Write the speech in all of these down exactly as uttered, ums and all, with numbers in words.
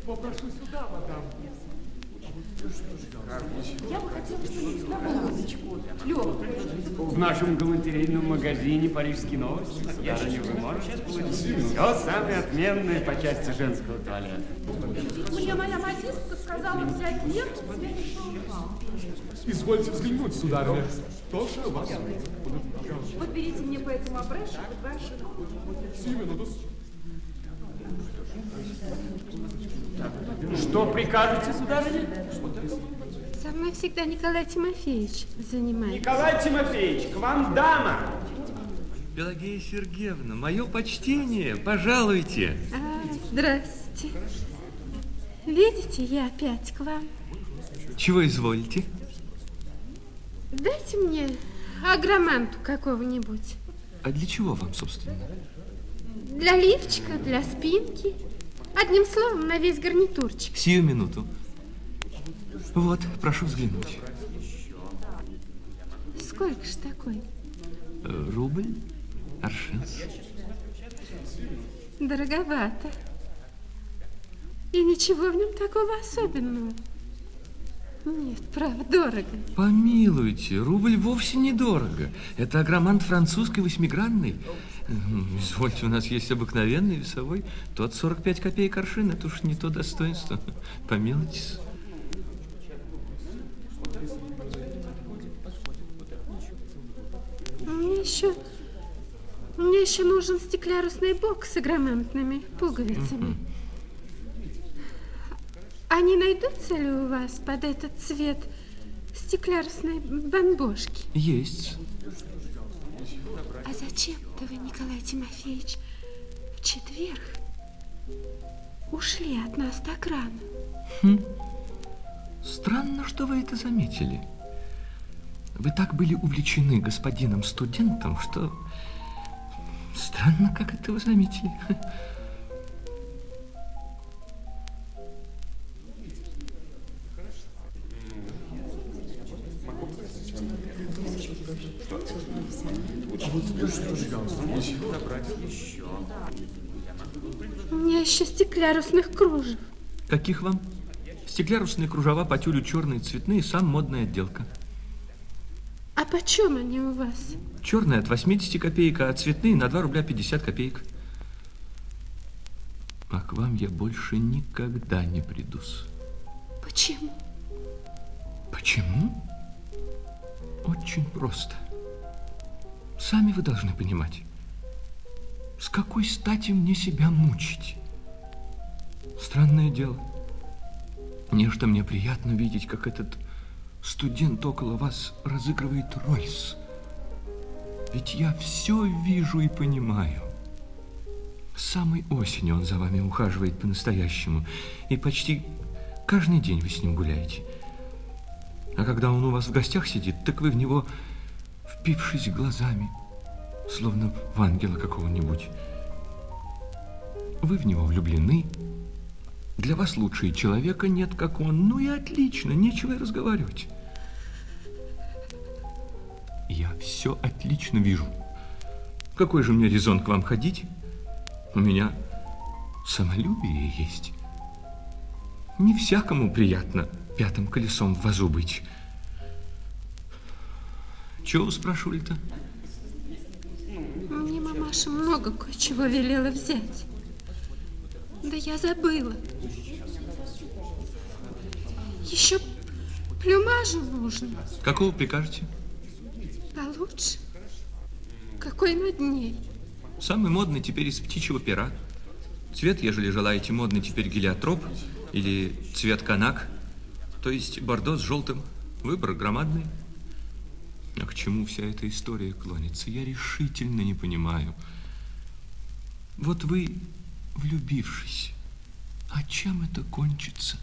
Попрошу сюда, мадам. Я бы хотела что-нибудь на минуточку. Лёва. В нашем галантерейном магазине «Парижские новости» сударыня, вы можете получить все самое отменное по части женского туалета. Мне моя модистка сказала взять мер, я решила вам. Извольте взглянуть, сударыня. Тоже вас. Подберите мне по этому обращу два шага. Сию минуту. Что прикажете, сударыня? Со мной всегда Николай Тимофеевич занимается. Николай Тимофеевич, к вам дама! Пелагея Сергеевна, мое почтение, пожалуйте. А, здрасте. Видите, я опять к вам. Чего изволите? Дайте мне агроманту какого-нибудь. А для чего вам, собственно? Для лифчика, для спинки. Одним словом, на весь гарнитурчик. Сию минуту. Вот, прошу взглянуть. Сколько ж такой? Рубль, аршинс. Дороговато. И ничего в нем такого особенного. Нет, правда, дорого. Помилуйте, рубль вовсе недорого. Это агромант французской восьмигранный. Извольте, у нас есть обыкновенный весовой. Тот сорок пять копеек аршин, это уж не то достоинство. Помилуйтесь. Мне еще, мне еще нужен стеклярусный бокс с агромантными пуговицами. Mm-hmm. А не найдутся ли у вас под этот цвет стеклярусной бомбошки? Есть. А зачем-то вы, Николай Тимофеевич, в четверг ушли от нас так рано? Хм. Странно, что вы это заметили. Вы так были увлечены господином студентом, что... Странно, как это вы заметили. У меня еще стеклярусных кружев. Каких вам? Стеклярусные кружева по тюлю черные, цветные, сам модная отделка. А почем они у вас? Черные от восьмидесяти копеек, а цветные на два рубля пятьдесят копеек. А к вам я больше никогда не приду-с. Почему? Почему? Очень просто. Сами вы должны понимать, с какой стати мне себя мучить? Странное дело. Нечто мне приятно видеть, как этот студент около вас разыгрывает рольс. Ведь я все вижу и понимаю. С самой осени он за вами ухаживает по-настоящему, и почти каждый день вы с ним гуляете. А когда он у вас в гостях сидит, так вы в него, впившись глазами, словно в ангела какого-нибудь. Вы в него влюблены. Для вас лучше и человека нет, как он. Ну и отлично, нечего и разговаривать. Я все отлично вижу. Какой же мне резон к вам ходить? У меня самолюбие есть. Не всякому приятно пятым колесом в вазу быть. Чего вы спрашивали-то? Мне мамаша много кое-чего велела взять. Да я забыла. Еще плюмажа нужно. Какого прикажете? Получше. Какой модней? Самый модный теперь из птичьего пера. Цвет, ежели желаете, модный теперь гелиотроп или цвет канак, то есть бордо с желтым. Выбор громадный. А к чему вся эта история клонится, я решительно не понимаю. Вот вы, влюбившись, а чем это кончится?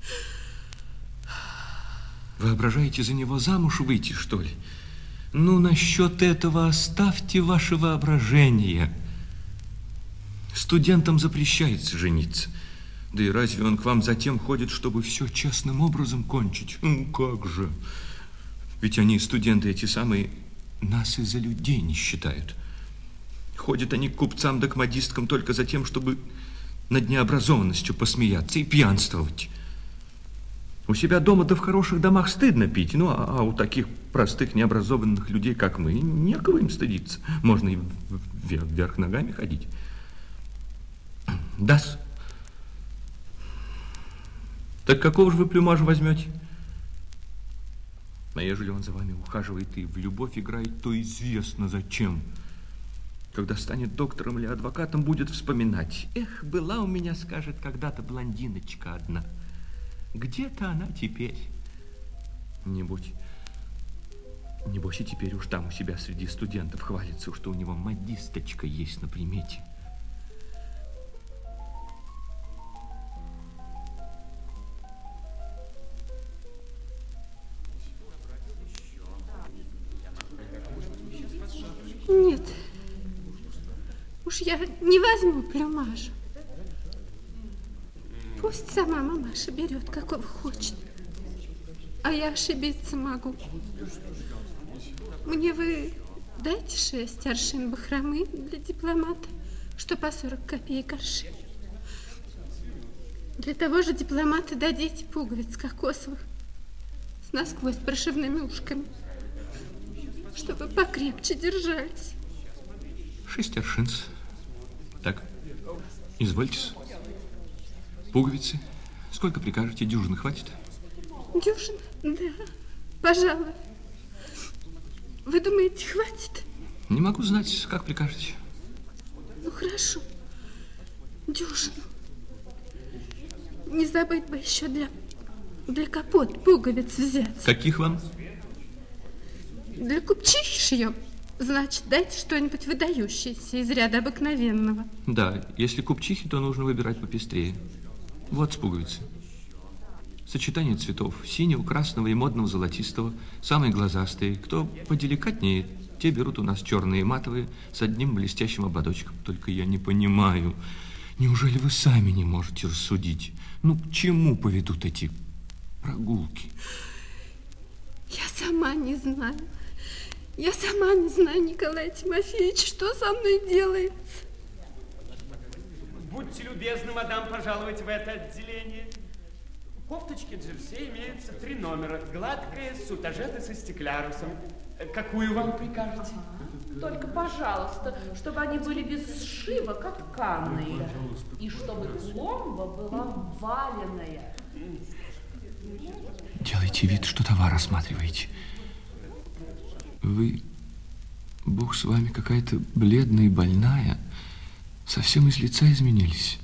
Воображаете за него замуж выйти, что ли? Ну, насчет этого оставьте ваше воображение. Студентам запрещается жениться. Да и разве он к вам затем ходит, чтобы все честным образом кончить? Ну, как же? Ведь они, студенты эти самые, нас и за людей не считают. Ходят они к купцам да к модисткам только за тем, чтобы над необразованностью посмеяться и пьянствовать. У себя дома да в хороших домах стыдно пить, ну, а, а у таких простых необразованных людей, как мы, некого им стыдиться. Можно и вверх, вверх ногами ходить. Да-с. Так какого же вы плюмажа возьмете? А ежели он за вами ухаживает и в любовь играет, то известно зачем. Когда станет доктором или адвокатом, будет вспоминать. Эх, была у меня, скажет, когда-то блондиночка одна. Где-то она теперь. Небось, небось и теперь уж там у себя среди студентов хвалится, что у него модисточка есть на примете. Нет, уж я не возьму плюмаж. Пусть сама мамаша берет, какого хочет. А я ошибиться могу. Мне вы дайте шесть аршин бахромы для дипломата, что по сорок копеек аршин. Для того же дипломата дадите пуговиц кокосовых с насквозь прошивными ушками, чтобы покрепче держались. Шесть аршинс. Так, извольте. Пуговицы. Сколько прикажете? Дюжины хватит? Дюжина? Да, пожалуй. Вы думаете, хватит? Не могу знать, как прикажете. Ну, хорошо. Дюжину. Не забыть бы еще для, для капот пуговиц взять. Каких вам? Для купчихи шьем. Значит, дайте что-нибудь выдающееся из ряда обыкновенного. Да, если купчихи, то нужно выбирать попестрее. Вот с пуговицы. Сочетание цветов. Синего, красного и модного золотистого. Самые глазастые. Кто поделикатнее, те берут у нас черные матовые с одним блестящим ободочком. Только я не понимаю, неужели вы сами не можете рассудить? Ну, к чему поведут эти прогулки? Я сама не знаю. Я сама не знаю, Николай Тимофеевич, что со мной делается. Будьте любезны, мадам, пожаловать в это отделение. В кофточке джерси имеется три номера. Гладкая, сутажеты со стеклярусом. Какую вам прикажете? Только, пожалуйста, чтобы они были без сшива, как тканые. И чтобы пломба была валеная. Делайте вид, что товар осматриваете. Вы, Бог с вами, какая-то бледная и больная. Совсем из лица изменились.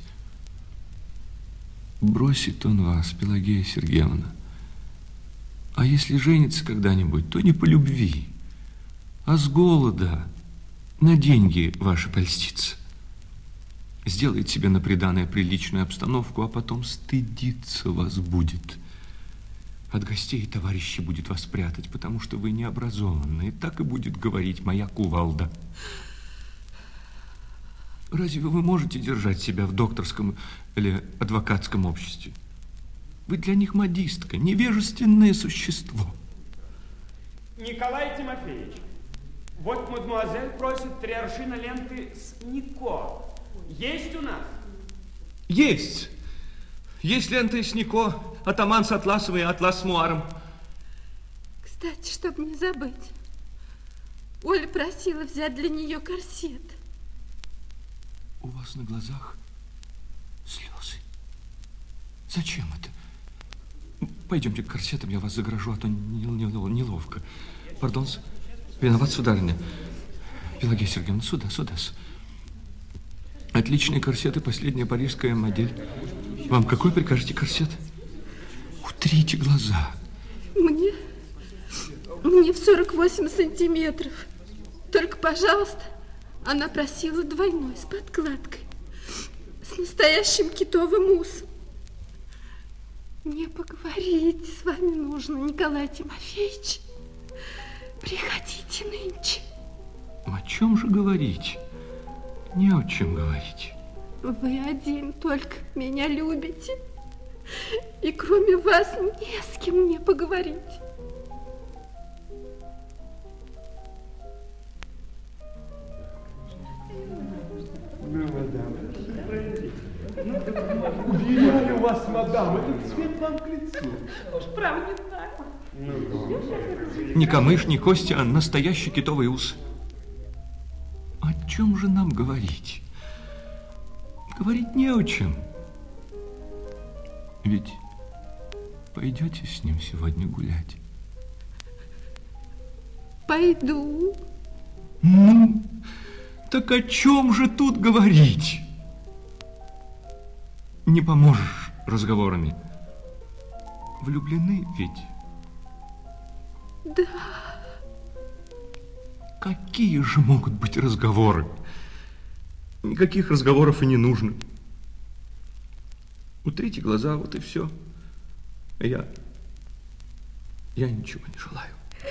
Бросит он вас, Пелагея Сергеевна. А если женится когда-нибудь, то не по любви, а с голода, на деньги ваши польстится. Сделает себе на приданое приличную обстановку, а потом стыдиться вас будет. От гостей и товарищей будет вас прятать, потому что вы необразованные. Так и будет говорить моя кувалда. Разве вы можете держать себя в докторском или адвокатском обществе? Вы для них модистка, невежественное существо. Николай Тимофеевич, вот мадемуазель просит три аршина ленты с Нико. Есть у нас? Есть. Есть лента из Нико, атаман с атласом и атлас с муаром. Кстати, чтобы не забыть, Оля просила взять для нее корсет. У вас на глазах слезы. Зачем это? Пойдемте к корсетам, я вас загражу, а то неловко. Пардон, виноват, сударыня. Пелагея Сергеевна, сюда, сюда. Отличные корсеты, последняя парижская модель. Вам какой прикажете корсет? Утрите глаза. Мне? Мне в сорок восемь сантиметров. Только, пожалуйста, она просила двойной с подкладкой, с настоящим китовым усом. Мне поговорить с вами нужно, Николай Тимофеевич. Приходите нынче. О чем же говорить? Не о чем говорить. Вы один только меня любите. И кроме вас не с кем мне поговорить. Ну, мадам, пройдите. Уверяю вас, мадам, этот цвет вам к лицу. Уж правда не так. Ни камыш, ни кости, а настоящий китовый ус. О чем же нам говорить? Говорить не о чем. Ведь пойдете с ним сегодня гулять? Пойду. Ну, так о чем же тут говорить? Не поможешь разговорами. Влюблены ведь? Да. Какие же могут быть разговоры? Никаких разговоров и не нужно. Утрите глаза, вот и все. А я... Я ничего не желаю.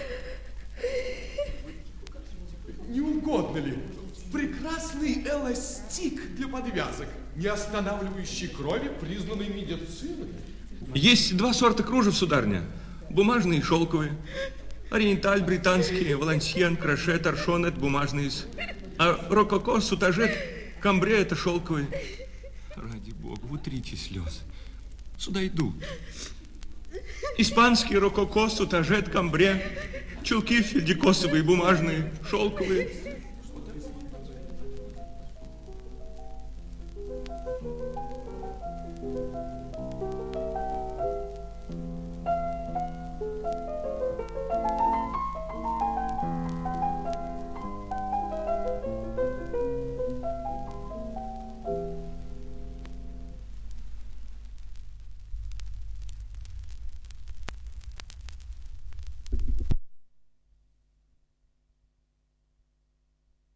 Не угодно ли? Прекрасный эластик для подвязок, не останавливающий крови, признанный медициной. Есть два сорта кружев, сударыня. Бумажные и шелковые. Ориенталь, британский, валансьен, кроше, торшон – это бумажные. А рококо, сутажет, камбре – это шелковые. Ради бога, утрите слезы. Сюда идут. Испанский рококо, сутажет, камбре, чулки фельдикосовые, бумажные, шелковые.